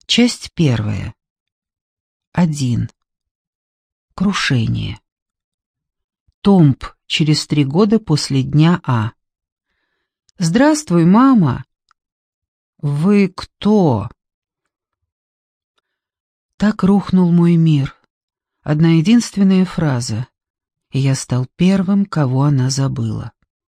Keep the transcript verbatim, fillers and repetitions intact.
Часть первая. Один. Крушение. Томб через три года после дня А. «Здравствуй, мама!» «Вы кто?» Так рухнул мой мир. Одна единственная фраза, и я стал первым, кого она забыла.